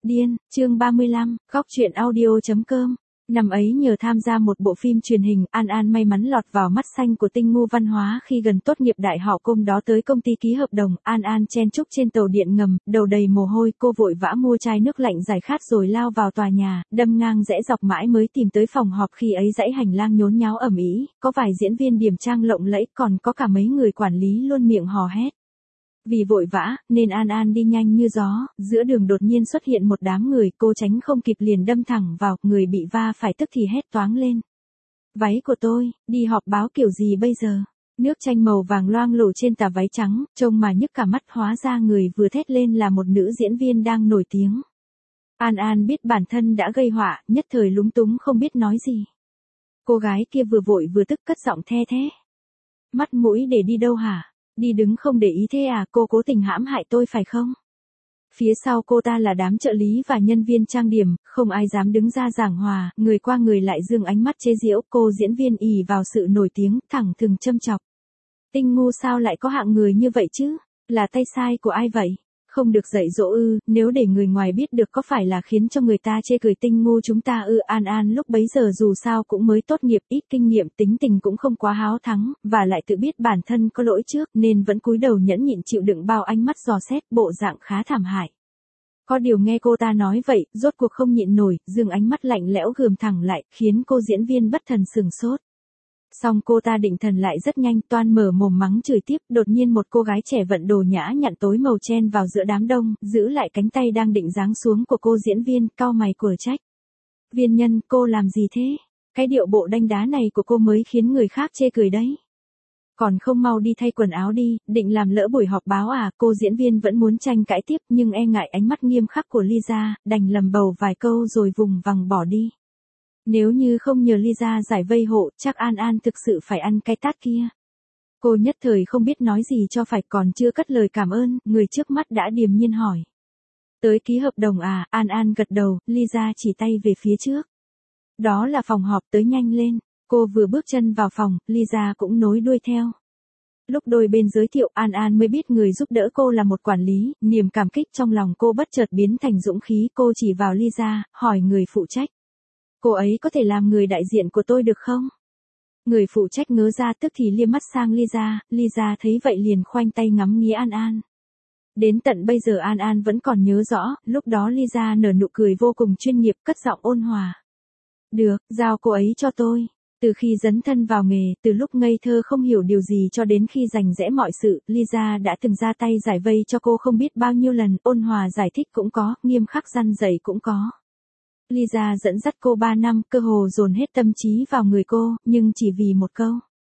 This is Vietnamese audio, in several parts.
Điên, chương 35, góc truyện audio.com. Năm ấy nhờ tham gia một bộ phim truyền hình, An An may mắn lọt vào mắt xanh của tinh ngu văn hóa khi gần tốt nghiệp đại học. Hôm đó tới công ty ký hợp đồng, An An chen chúc trên tàu điện ngầm, đầu đầy mồ hôi, cô vội vã mua chai nước lạnh giải khát rồi lao vào tòa nhà, đâm ngang rẽ dọc mãi mới tìm tới phòng họp. Khi ấy dãy hành lang nhốn nháo ầm ĩ, có vài diễn viên điểm trang lộng lẫy, còn có cả mấy người quản lý luôn miệng hò hét. Vì vội vã, nên An An đi nhanh như gió, giữa đường đột nhiên xuất hiện một đám người, cô tránh không kịp liền đâm thẳng vào, người bị va phải tức thì hét toáng lên. Váy của tôi, đi họp báo kiểu gì bây giờ? Nước chanh màu vàng loang lổ trên tà váy trắng, trông mà nhức cả mắt, hóa ra người vừa thét lên là một nữ diễn viên đang nổi tiếng. An An biết bản thân đã gây họa, nhất thời lúng túng không biết nói gì. Cô gái kia vừa vội vừa tức cất giọng the thé. Mắt mũi để đi đâu hả? Đi đứng không để ý thế à, cô cố tình hãm hại tôi phải không? Phía sau cô ta là đám trợ lý và nhân viên trang điểm, không ai dám đứng ra giảng hòa, người qua người lại dương ánh mắt chế giễu. Cô diễn viên ỷ vào sự nổi tiếng, thẳng thừng châm chọc. Tinh ngu sao lại có hạng người như vậy chứ? Là tay sai của ai vậy? Không được dạy dỗ ư? Nếu để người ngoài biết được có phải là khiến cho người ta chê cười tinh ngu chúng ta ư? An An lúc bấy giờ dù sao cũng mới tốt nghiệp, ít kinh nghiệm, tính tình cũng không quá háo thắng, và lại tự biết bản thân có lỗi trước nên vẫn cúi đầu nhẫn nhịn chịu đựng bao ánh mắt dò xét, bộ dạng khá thảm hại. Có điều nghe cô ta nói vậy, rốt cuộc không nhịn nổi, dương ánh mắt lạnh lẽo gườm thẳng lại, khiến cô diễn viên bất thần sửng sốt. Xong cô ta định thần lại rất nhanh, toan mở mồm mắng chửi tiếp, đột nhiên một cô gái trẻ vận đồ nhã nhặn tối màu chen vào giữa đám đông, giữ lại cánh tay đang định giáng xuống của cô diễn viên, cau mày quở trách. Viên nhân, cô làm gì thế? Cái điệu bộ đanh đá này của cô mới khiến người khác chê cười đấy. Còn không mau đi thay quần áo đi, định làm lỡ buổi họp báo à? Cô diễn viên vẫn muốn tranh cãi tiếp nhưng e ngại ánh mắt nghiêm khắc của Lisa, đành lầm bầu vài câu rồi vùng vằng bỏ đi. Nếu như không nhờ Lisa giải vây hộ, chắc An An thực sự phải ăn cái tát kia. Cô nhất thời không biết nói gì cho phải, còn chưa cất lời cảm ơn, người trước mắt đã điềm nhiên hỏi. Tới ký hợp đồng à? An An gật đầu, Lisa chỉ tay về phía trước. Đó là phòng họp, tới nhanh lên. Cô vừa bước chân vào phòng, Lisa cũng nối đuôi theo. Lúc đôi bên giới thiệu, An An mới biết người giúp đỡ cô là một quản lý, niềm cảm kích trong lòng cô bất chợt biến thành dũng khí. Cô chỉ vào Lisa, hỏi người phụ trách. Cô ấy có thể làm người đại diện của tôi được không? Người phụ trách ngớ ra tức thì liếc mắt sang Lisa, Lisa thấy vậy liền khoanh tay ngắm nghía An An. Đến tận bây giờ An An vẫn còn nhớ rõ, lúc đó Lisa nở nụ cười vô cùng chuyên nghiệp, cất giọng ôn hòa. Được, giao cô ấy cho tôi. Từ khi dấn thân vào nghề, từ lúc ngây thơ không hiểu điều gì cho đến khi rành rẽ mọi sự, Lisa đã từng ra tay giải vây cho cô không biết bao nhiêu lần, ôn hòa giải thích cũng có, nghiêm khắc răn dạy cũng có. Lisa dẫn dắt cô 3 năm, cơ hồ dồn hết tâm trí vào người cô, nhưng chỉ vì một câu.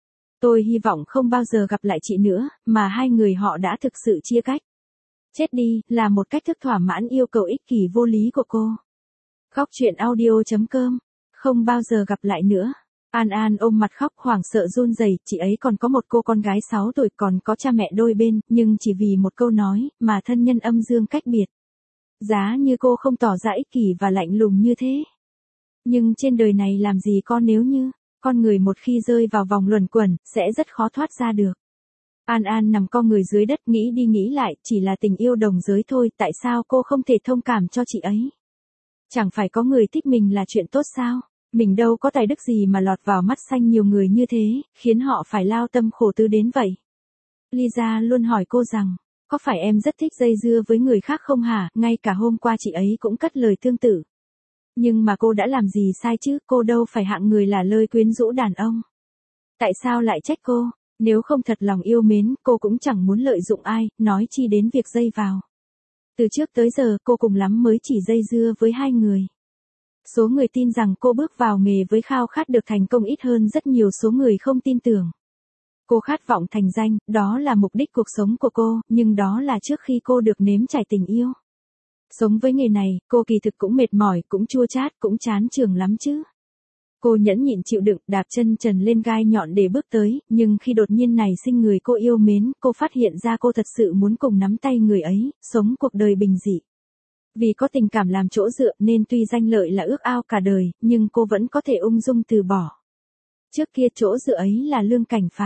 Tôi hy vọng không bao giờ gặp lại chị nữa, mà hai người họ đã thực sự chia cách. Chết đi, là một cách thức thỏa mãn yêu cầu ích kỷ vô lý của cô. Góc truyện audio.com. Không bao giờ gặp lại nữa. An An ôm mặt khóc hoảng sợ run rẩy, chị ấy còn có một cô con gái 6 tuổi, còn có cha mẹ đôi bên, nhưng chỉ vì một câu nói, mà thân nhân âm dương cách biệt. Giá như cô không tỏ ra ích kỷ và lạnh lùng như thế. Nhưng trên đời này làm gì có nếu như, con người một khi rơi vào vòng luẩn quẩn, sẽ rất khó thoát ra được. An An nằm co người dưới đất, nghĩ đi nghĩ lại, chỉ là tình yêu đồng giới thôi, tại sao cô không thể thông cảm cho chị ấy? Chẳng phải có người thích mình là chuyện tốt sao? Mình đâu có tài đức gì mà lọt vào mắt xanh nhiều người như thế, khiến họ phải lao tâm khổ tứ đến vậy. Lisa luôn hỏi cô rằng, có phải em rất thích dây dưa với người khác không hả? Ngay cả hôm qua chị ấy cũng cất lời tương tự. Nhưng mà cô đã làm gì sai chứ, cô đâu phải hạng người là lơi quyến rũ đàn ông. Tại sao lại trách cô? Nếu không thật lòng yêu mến, cô cũng chẳng muốn lợi dụng ai, nói chi đến việc dây vào. Từ trước tới giờ cô cùng lắm mới chỉ dây dưa với 2 người. Số người tin rằng cô bước vào nghề với khao khát được thành công ít hơn rất nhiều số người không tin tưởng. Cô khát vọng thành danh, đó là mục đích cuộc sống của cô, nhưng đó là trước khi cô được nếm trải tình yêu. Sống với nghề này, cô kỳ thực cũng mệt mỏi, cũng chua chát, cũng chán chường lắm chứ. Cô nhẫn nhịn chịu đựng, đạp chân trần lên gai nhọn để bước tới, nhưng khi đột nhiên nảy sinh người cô yêu mến, cô phát hiện ra cô thật sự muốn cùng nắm tay người ấy, sống cuộc đời bình dị. Vì có tình cảm làm chỗ dựa nên tuy danh lợi là ước ao cả đời, nhưng cô vẫn có thể ung dung từ bỏ. Trước kia chỗ dựa ấy là Lương Cảnh Phàm.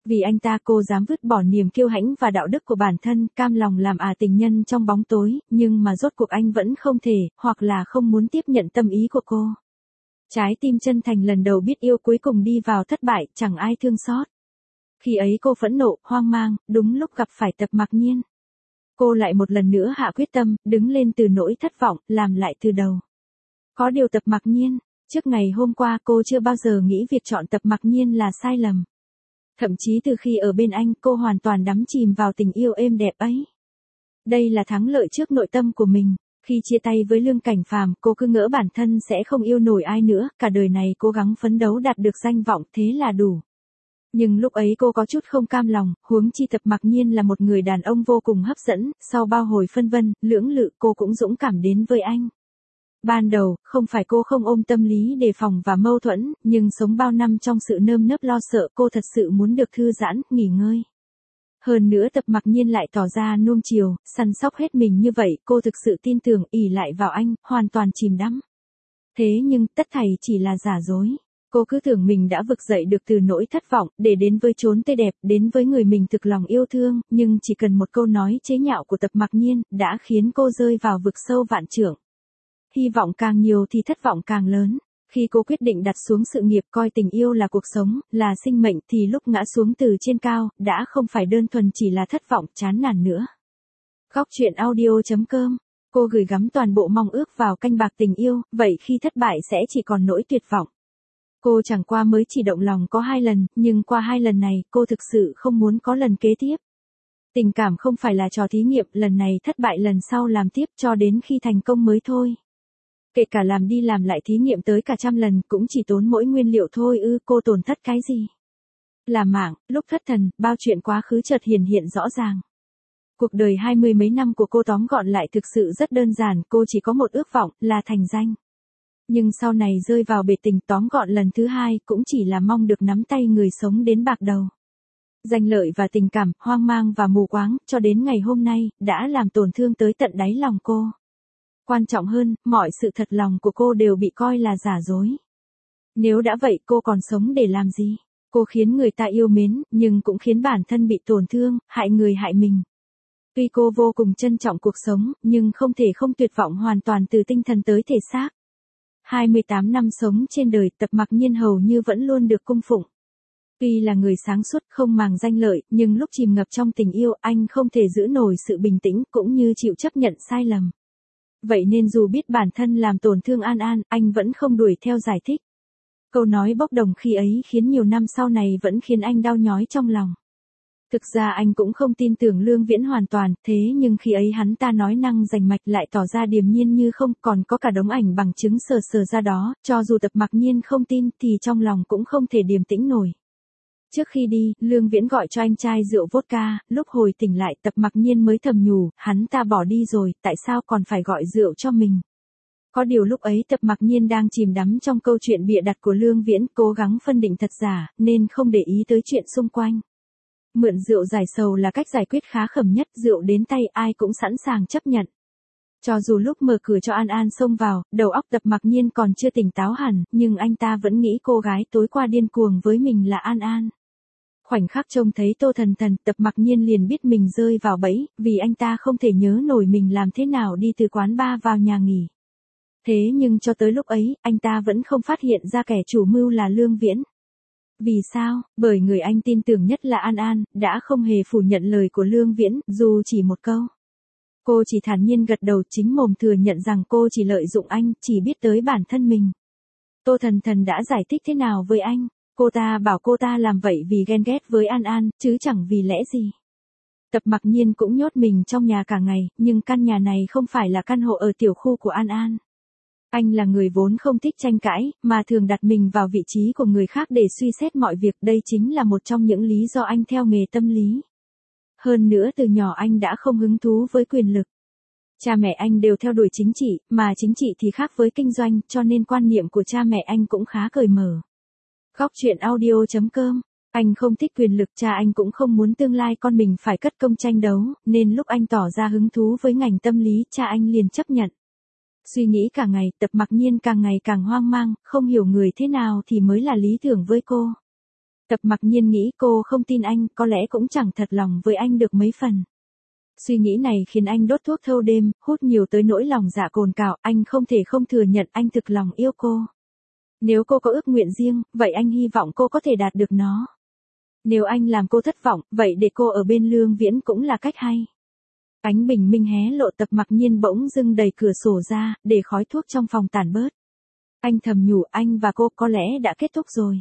Vì anh ta cô dám vứt bỏ niềm kiêu hãnh và đạo đức của bản thân, cam lòng làm tình nhân trong bóng tối, nhưng mà rốt cuộc anh vẫn không thể, hoặc là không muốn tiếp nhận tâm ý của cô. Trái tim chân thành lần đầu biết yêu cuối cùng đi vào thất bại, chẳng ai thương xót. Khi ấy cô phẫn nộ, hoang mang, đúng lúc gặp phải Tập Mặc Nhiên. Cô lại một lần nữa hạ quyết tâm, đứng lên từ nỗi thất vọng, làm lại từ đầu. Có điều Tập Mặc Nhiên, trước ngày hôm qua cô chưa bao giờ nghĩ việc chọn Tập Mặc Nhiên là sai lầm. Thậm chí từ khi ở bên anh cô hoàn toàn đắm chìm vào tình yêu êm đẹp ấy. Đây là thắng lợi trước nội tâm của mình. Khi chia tay với Lương Cảnh Phàm, cô cứ ngỡ bản thân sẽ không yêu nổi ai nữa, cả đời này cố gắng phấn đấu đạt được danh vọng thế là đủ. Nhưng lúc ấy cô có chút không cam lòng, huống chi Tập Mặc Nhiên là một người đàn ông vô cùng hấp dẫn, sau bao hồi phân vân, lưỡng lự cô cũng dũng cảm đến với anh. Ban đầu, không phải cô không ôm tâm lý đề phòng và mâu thuẫn, nhưng sống bao năm trong sự nơm nớp lo sợ cô thật sự muốn được thư giãn, nghỉ ngơi. Hơn nữa Tập Mặc Nhiên lại tỏ ra nuông chiều, săn sóc hết mình như vậy, cô thực sự tin tưởng ỷ lại vào anh, hoàn toàn chìm đắm. Thế nhưng, tất thảy chỉ là giả dối. Cô cứ tưởng mình đã vực dậy được từ nỗi thất vọng, để đến với chốn tươi đẹp, đến với người mình thực lòng yêu thương, nhưng chỉ cần một câu nói chế nhạo của Tập Mặc Nhiên, đã khiến cô rơi vào vực sâu vạn trượng. Hy vọng càng nhiều thì thất vọng càng lớn. Khi cô quyết định đặt xuống sự nghiệp coi tình yêu là cuộc sống, là sinh mệnh thì lúc ngã xuống từ trên cao, đã không phải đơn thuần chỉ là thất vọng, chán nản nữa. Góc truyện audio.com. Cô gửi gắm toàn bộ mong ước vào canh bạc tình yêu, vậy khi thất bại sẽ chỉ còn nỗi tuyệt vọng. Cô chẳng qua mới chỉ động lòng có 2 lần, nhưng qua 2 lần này, cô thực sự không muốn có lần kế tiếp. Tình cảm không phải là trò thí nghiệm, lần này thất bại lần sau làm tiếp cho đến khi thành công mới thôi. Kể cả làm đi làm lại thí nghiệm tới cả 100 lần cũng chỉ tốn mỗi nguyên liệu thôi cô tổn thất cái gì? Là mạng, lúc thất thần, bao chuyện quá khứ chợt hiện rõ ràng. Cuộc đời 20 mấy năm của cô tóm gọn lại thực sự rất đơn giản, cô chỉ có một ước vọng, là thành danh. Nhưng sau này rơi vào bể tình tóm gọn lần thứ 2 cũng chỉ là mong được nắm tay người sống đến bạc đầu. Danh lợi và tình cảm, hoang mang và mù quáng, cho đến ngày hôm nay, đã làm tổn thương tới tận đáy lòng cô. Quan trọng hơn, mọi sự thật lòng của cô đều bị coi là giả dối. Nếu đã vậy cô còn sống để làm gì? Cô khiến người ta yêu mến, nhưng cũng khiến bản thân bị tổn thương, hại người hại mình. Tuy cô vô cùng trân trọng cuộc sống, nhưng không thể không tuyệt vọng hoàn toàn từ tinh thần tới thể xác. 28 năm sống trên đời, Tập Mặc Nhiên hầu như vẫn luôn được cung phụng. Tuy là người sáng suốt không màng danh lợi, nhưng lúc chìm ngập trong tình yêu, anh không thể giữ nổi sự bình tĩnh cũng như chịu chấp nhận sai lầm. Vậy nên dù biết bản thân làm tổn thương An An, anh vẫn không đuổi theo giải thích. Câu nói bốc đồng khi ấy khiến nhiều năm sau này vẫn khiến anh đau nhói trong lòng. Thực ra anh cũng không tin tưởng Lương Viễn hoàn toàn, thế nhưng khi ấy hắn ta nói năng rành mạch lại tỏ ra điềm nhiên như không, còn có cả đống ảnh bằng chứng sờ ra đó, cho dù Tập Mặc Nhiên không tin thì trong lòng cũng không thể điềm tĩnh nổi. Trước khi đi, Lương Viễn gọi cho anh chai rượu vodka, lúc hồi tỉnh lại Tập Mặc Nhiên mới thầm nhủ, hắn ta bỏ đi rồi, tại sao còn phải gọi rượu cho mình. Có điều lúc ấy Tập Mặc Nhiên đang chìm đắm trong câu chuyện bịa đặt của Lương Viễn, cố gắng phân định thật giả, nên không để ý tới chuyện xung quanh. Mượn rượu giải sầu là cách giải quyết khá khẩm nhất, rượu đến tay ai cũng sẵn sàng chấp nhận. Cho dù lúc mở cửa cho An An xông vào, đầu óc Tập Mặc Nhiên còn chưa tỉnh táo hẳn, nhưng anh ta vẫn nghĩ cô gái tối qua điên cuồng với mình là An An. Khoảnh khắc trông thấy Tô Thần Thần, Tập Mặc Nhiên liền biết mình rơi vào bẫy, vì anh ta không thể nhớ nổi mình làm thế nào đi từ quán bar vào nhà nghỉ. Thế nhưng cho tới lúc ấy, anh ta vẫn không phát hiện ra kẻ chủ mưu là Lương Viễn. Vì sao? Bởi người anh tin tưởng nhất là An An, đã không hề phủ nhận lời của Lương Viễn, dù chỉ một câu. Cô chỉ thản nhiên gật đầu, chính mồm thừa nhận rằng cô chỉ lợi dụng anh, chỉ biết tới bản thân mình. Tô Thần Thần đã giải thích thế nào với anh? Cô ta bảo cô ta làm vậy vì ghen ghét với An An, chứ chẳng vì lẽ gì. Tập Mặc Nhiên cũng nhốt mình trong nhà cả ngày, nhưng căn nhà này không phải là căn hộ ở tiểu khu của An An. Anh là người vốn không thích tranh cãi, mà thường đặt mình vào vị trí của người khác để suy xét mọi việc, đây chính là một trong những lý do anh theo nghề tâm lý. Hơn nữa từ nhỏ anh đã không hứng thú với quyền lực. Cha mẹ anh đều theo đuổi chính trị, mà chính trị thì khác với kinh doanh, cho nên quan niệm của cha mẹ anh cũng khá cởi mở. Góc truyện audio.com. Anh không thích quyền lực, cha anh cũng không muốn tương lai con mình phải cất công tranh đấu, nên lúc anh tỏ ra hứng thú với ngành tâm lý, cha anh liền chấp nhận. Suy nghĩ cả ngày, Tập Mặc Nhiên càng ngày càng hoang mang, không hiểu người thế nào thì mới là lý tưởng với cô. Tập Mặc Nhiên nghĩ cô không tin anh, có lẽ cũng chẳng thật lòng với anh được mấy phần. Suy nghĩ này khiến anh đốt thuốc thâu đêm, hút nhiều tới nỗi lòng dạ cồn cào, anh không thể không thừa nhận anh thực lòng yêu cô. Nếu cô có ước nguyện riêng, vậy anh hy vọng cô có thể đạt được nó. Nếu anh làm cô thất vọng, vậy để cô ở bên Lương Viễn cũng là cách hay. Ánh bình minh hé lộ, Tập Mặc Nhiên bỗng dưng đẩy cửa sổ ra, để khói thuốc trong phòng tản bớt. Anh thầm nhủ anh và cô có lẽ đã kết thúc rồi.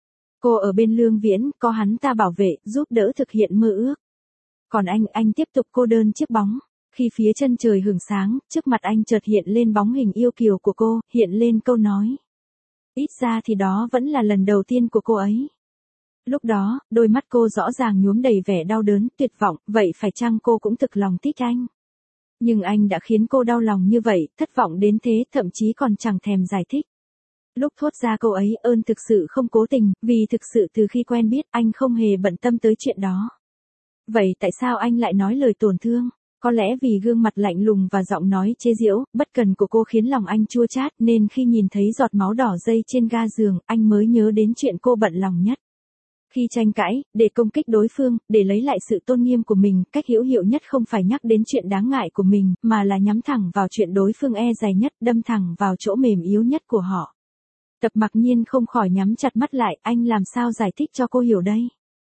Cô ở bên Lương Viễn, có hắn ta bảo vệ, giúp đỡ thực hiện mơ ước. Còn anh tiếp tục cô đơn chiếc bóng. Khi phía chân trời hửng sáng, trước mặt anh chợt hiện lên bóng hình yêu kiều của cô, hiện lên câu nói. Ít ra thì đó vẫn là lần đầu tiên của cô ấy. Lúc đó, đôi mắt cô rõ ràng nhuốm đầy vẻ đau đớn, tuyệt vọng, vậy phải chăng cô cũng thực lòng thích anh? Nhưng anh đã khiến cô đau lòng như vậy, thất vọng đến thế, thậm chí còn chẳng thèm giải thích. Lúc thốt ra câu ấy, ơn thực sự không cố tình, vì thực sự từ khi quen biết anh không hề bận tâm tới chuyện đó. Vậy tại sao anh lại nói lời tổn thương? Có lẽ vì gương mặt lạnh lùng và giọng nói chế giễu, bất cần của cô khiến lòng anh chua chát, nên khi nhìn thấy giọt máu đỏ dây trên ga giường, anh mới nhớ đến chuyện cô bận lòng nhất. Khi tranh cãi, để công kích đối phương, để lấy lại sự tôn nghiêm của mình, cách hữu hiệu nhất không phải nhắc đến chuyện đáng ngại của mình, mà là nhắm thẳng vào chuyện đối phương e dè nhất, đâm thẳng vào chỗ mềm yếu nhất của họ. Tập Mặc Nhiên không khỏi nhắm chặt mắt lại, anh làm sao giải thích cho cô hiểu đây?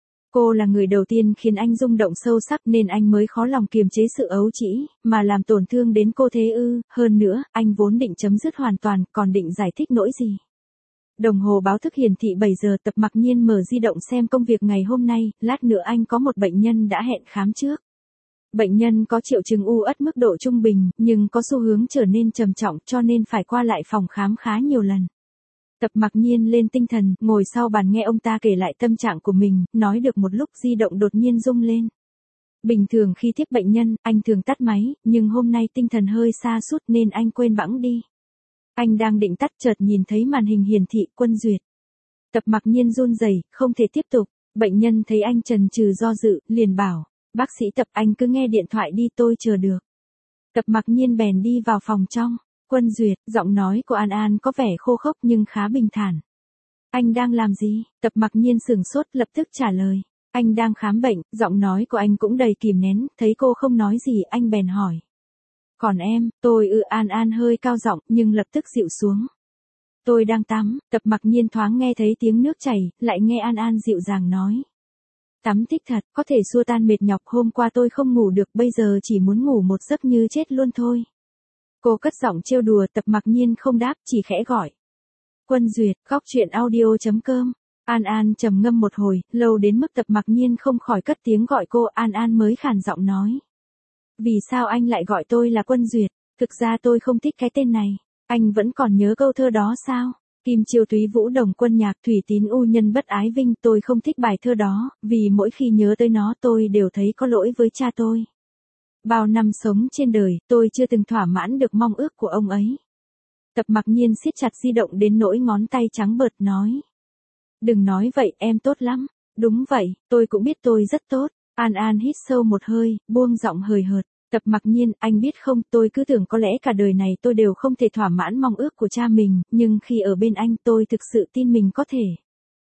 Cô là người đầu tiên khiến anh rung động sâu sắc nên anh mới khó lòng kiềm chế sự ấu trĩ, mà làm tổn thương đến cô thế ư? Hơn nữa, anh vốn định chấm dứt hoàn toàn, còn định giải thích nỗi gì? Đồng hồ báo thức hiển thị 7 giờ, Tập Mặc Nhiên mở di động xem công việc ngày hôm nay, lát nữa anh có một bệnh nhân đã hẹn khám trước. Bệnh nhân có triệu chứng u uất mức độ trung bình, nhưng có xu hướng trở nên trầm trọng cho nên phải qua lại phòng khám khá nhiều lần. Tập Mặc Nhiên lên tinh thần, ngồi sau bàn nghe ông ta kể lại tâm trạng của mình, nói được một lúc di động đột nhiên rung lên. Bình thường khi tiếp bệnh nhân, anh thường tắt máy, nhưng hôm nay tinh thần hơi sa sút nên anh quên bẵng đi. Anh đang định tắt chợt nhìn thấy màn hình hiển thị Quân Duyệt. Tập Mặc Nhiên run rẩy, không thể tiếp tục. Bệnh nhân thấy anh chần chừ do dự, liền bảo, bác sĩ Tập, anh cứ nghe điện thoại đi, tôi chờ được. Tập Mặc Nhiên bèn đi vào phòng trong. Quân Duyệt, giọng nói của An An có vẻ khô khốc nhưng khá bình thản. Anh đang làm gì? Tập Mặc Nhiên sửng sốt, lập tức trả lời. Anh đang khám bệnh, giọng nói của anh cũng đầy kìm nén, thấy cô không nói gì, anh bèn hỏi. Còn em, An An hơi cao giọng nhưng lập tức dịu xuống. Tôi đang tắm, Tập Mặc Nhiên thoáng nghe thấy tiếng nước chảy, lại nghe An An dịu dàng nói. Tắm thích thật, có thể xua tan mệt nhọc, hôm qua tôi không ngủ được, bây giờ chỉ muốn ngủ một giấc như chết luôn thôi. Cô cất giọng trêu đùa, Tập Mặc Nhiên không đáp, chỉ khẽ gọi. Quân Duyệt, góc truyện audio.com. An An trầm ngâm một hồi, lâu đến mức Tập Mặc Nhiên không khỏi cất tiếng gọi cô. An An mới khàn giọng nói. Vì sao anh lại gọi tôi là Quân Duyệt? Thực ra tôi không thích cái tên này. Anh vẫn còn nhớ câu thơ đó sao? Kim chiêu túy vũ đồng quân nhạc, thủy tín u nhân bất ái vinh. Tôi không thích bài thơ đó, vì mỗi khi nhớ tới nó tôi đều thấy có lỗi với cha tôi. Bao năm sống trên đời, tôi chưa từng thỏa mãn được mong ước của ông ấy. Tập Mặc Nhiên siết chặt di động đến nỗi ngón tay trắng bợt nói. Đừng nói vậy, em tốt lắm. Đúng vậy, tôi cũng biết tôi rất tốt. An An hít sâu một hơi, buông giọng hời hợt. Tập Mặc Nhiên, anh biết không, tôi cứ tưởng có lẽ cả đời này tôi đều không thể thỏa mãn mong ước của cha mình, nhưng khi ở bên anh tôi thực sự tin mình có thể.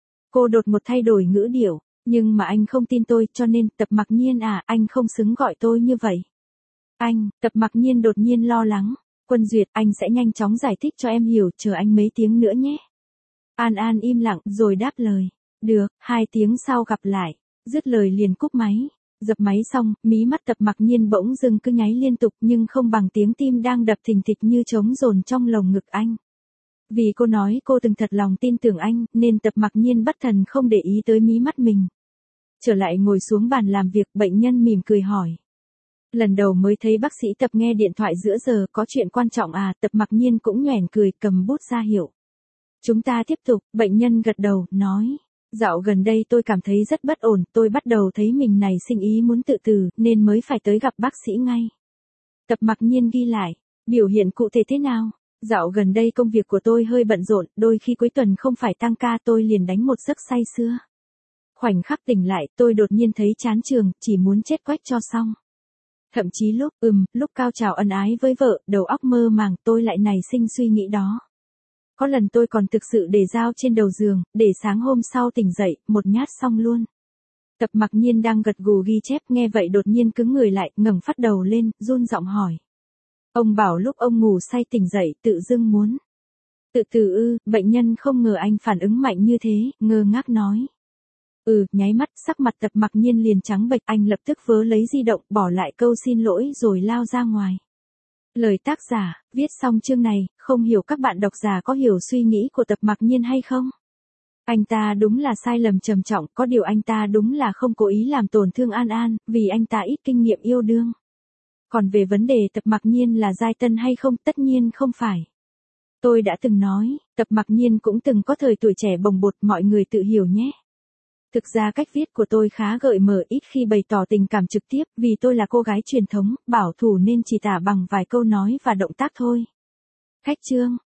Cô đột một thay đổi ngữ điệu. Nhưng mà anh không tin tôi, cho nên, Tập Mặc Nhiên à, anh không xứng gọi tôi như vậy. Anh, Tập Mặc Nhiên đột nhiên lo lắng. Quân Duyệt, anh sẽ nhanh chóng giải thích cho em hiểu, chờ anh mấy tiếng nữa nhé. An An im lặng, rồi đáp lời. Được, 2 tiếng sau gặp lại. Dứt lời liền cúp máy. Dập máy xong, mí mắt Tập Mặc Nhiên bỗng dưng cứ nháy liên tục nhưng không bằng tiếng tim đang đập thình thịch như trống dồn trong lồng ngực anh. Vì cô nói cô từng thật lòng tin tưởng anh, nên Tập Mặc Nhiên bất thần không để ý tới mí mắt mình. Trở lại ngồi xuống bàn làm việc, bệnh nhân mỉm cười hỏi. Lần đầu mới thấy bác sĩ Tập nghe điện thoại giữa giờ, có chuyện quan trọng à? Tập Mặc Nhiên cũng nhoẻn cười, cầm bút ra hiệu. Chúng ta tiếp tục, bệnh nhân gật đầu, nói. Dạo gần đây tôi cảm thấy rất bất ổn, tôi bắt đầu thấy mình này sinh ý muốn tự tử, nên mới phải tới gặp bác sĩ ngay. Tập Mặc Nhiên ghi lại, biểu hiện cụ thể thế nào? Dạo gần đây công việc của tôi hơi bận rộn, đôi khi cuối tuần không phải tăng ca tôi liền đánh một giấc say sưa. Khoảnh khắc tỉnh lại, tôi đột nhiên thấy chán trường, chỉ muốn chết quách cho xong. Thậm chí lúc cao trào ân ái với vợ, đầu óc mơ màng tôi lại nảy sinh suy nghĩ đó. Có lần tôi còn thực sự để dao trên đầu giường, để sáng hôm sau tỉnh dậy, một nhát xong luôn. Tập Mặc Nhiên đang gật gù ghi chép nghe vậy đột nhiên cứng người lại, ngẩng phát đầu lên, run giọng hỏi. Ông bảo lúc ông ngủ say tỉnh dậy tự dưng muốn. Tự tử ư, bệnh nhân không ngờ anh phản ứng mạnh như thế, ngơ ngác nói. Nháy mắt, sắc mặt Tập Mặc Nhiên liền trắng bệch, anh lập tức vớ lấy di động, bỏ lại câu xin lỗi rồi lao ra ngoài. Lời tác giả, viết xong chương này, không hiểu các bạn độc giả có hiểu suy nghĩ của Tập Mặc Nhiên hay không? Anh ta đúng là sai lầm trầm trọng, có điều anh ta đúng là không cố ý làm tổn thương An An, vì anh ta ít kinh nghiệm yêu đương. Còn về vấn đề Tập Mặc Nhiên là giai tân hay không, tất nhiên không phải. Tôi đã từng nói, Tập Mặc Nhiên cũng từng có thời tuổi trẻ bồng bột, mọi người tự hiểu nhé. Thực ra cách viết của tôi khá gợi mở, ít khi bày tỏ tình cảm trực tiếp, vì tôi là cô gái truyền thống, bảo thủ nên chỉ tả bằng vài câu nói và động tác thôi. Khách chương.